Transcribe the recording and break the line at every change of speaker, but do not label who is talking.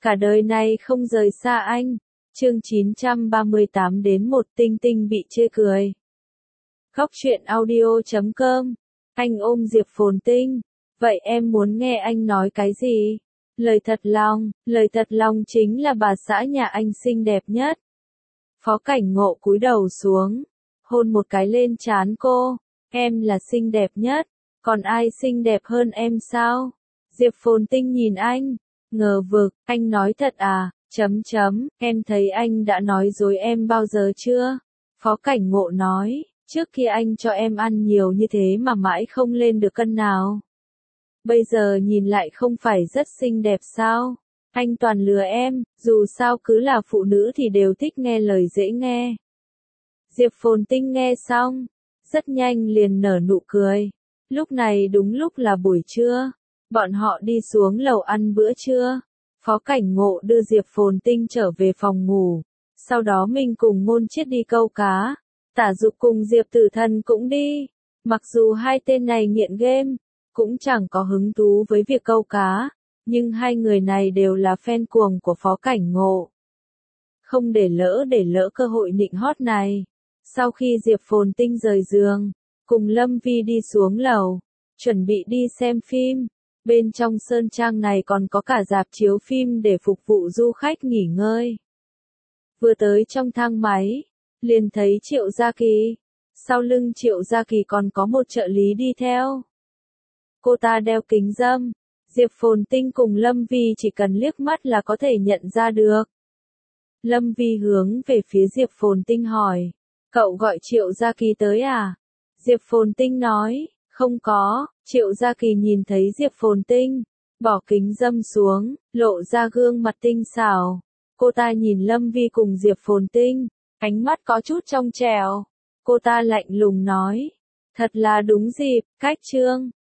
cả đời này không rời xa anh. Chương 938 đến một Tinh Tinh bị chê cười. Góc truyện audio.com. Anh ôm Diệp Phồn Tinh. Vậy em muốn nghe anh nói cái gì? Lời thật lòng chính là bà xã nhà anh xinh đẹp nhất. Phó Cảnh Ngộ cúi đầu xuống, hôn một cái lên trán cô. Em là xinh đẹp nhất, còn ai xinh đẹp hơn em sao? Diệp Phồn Tinh nhìn anh, ngờ vực, anh nói thật à? Em thấy anh đã nói dối em bao giờ chưa? Phó Cảnh Ngộ nói, trước kia anh cho em ăn nhiều như thế mà mãi không lên được cân nào. Bây giờ nhìn lại không phải rất xinh đẹp sao? Anh toàn lừa em, dù sao cứ là phụ nữ thì đều thích nghe lời dễ nghe. Diệp Phồn Tinh nghe xong, rất nhanh liền nở nụ cười. Lúc này đúng lúc là buổi trưa, bọn họ đi xuống lầu ăn bữa trưa. Phó Cảnh Ngộ đưa Diệp Phồn Tinh trở về phòng ngủ, sau đó mình cùng Ngôn Chiết đi câu cá. Tả Dục cùng Diệp Tử Thần cũng đi. Mặc dù hai tên này nghiện game, cũng chẳng có hứng thú với việc câu cá, nhưng hai người này đều là fan cuồng của Phó Cảnh Ngộ. Không để lỡ cơ hội nịnh hót này. Sau khi Diệp Phồn Tinh rời giường, cùng Lâm Vi đi xuống lầu, chuẩn bị đi xem phim. Bên trong sơn trang này còn có cả rạp chiếu phim để phục vụ du khách nghỉ ngơi. Vừa tới trong thang máy, liền thấy Triệu Gia Kỳ. Sau lưng Triệu Gia Kỳ còn có một trợ lý đi theo. Cô ta đeo kính râm. Diệp Phồn Tinh cùng Lâm Vi chỉ cần liếc mắt là có thể nhận ra được. Lâm Vi hướng về phía Diệp Phồn Tinh hỏi, cậu gọi Triệu Gia Kỳ tới à? Diệp Phồn Tinh nói, không có. Triệu Gia Kỳ nhìn thấy Diệp Phồn Tinh, bỏ kính râm xuống, lộ ra gương mặt tinh xảo. Cô ta nhìn Lâm Vi cùng Diệp Phồn Tinh, ánh mắt có chút trong trẻo. Cô ta lạnh lùng nói, thật là đúng dịp, cách trương.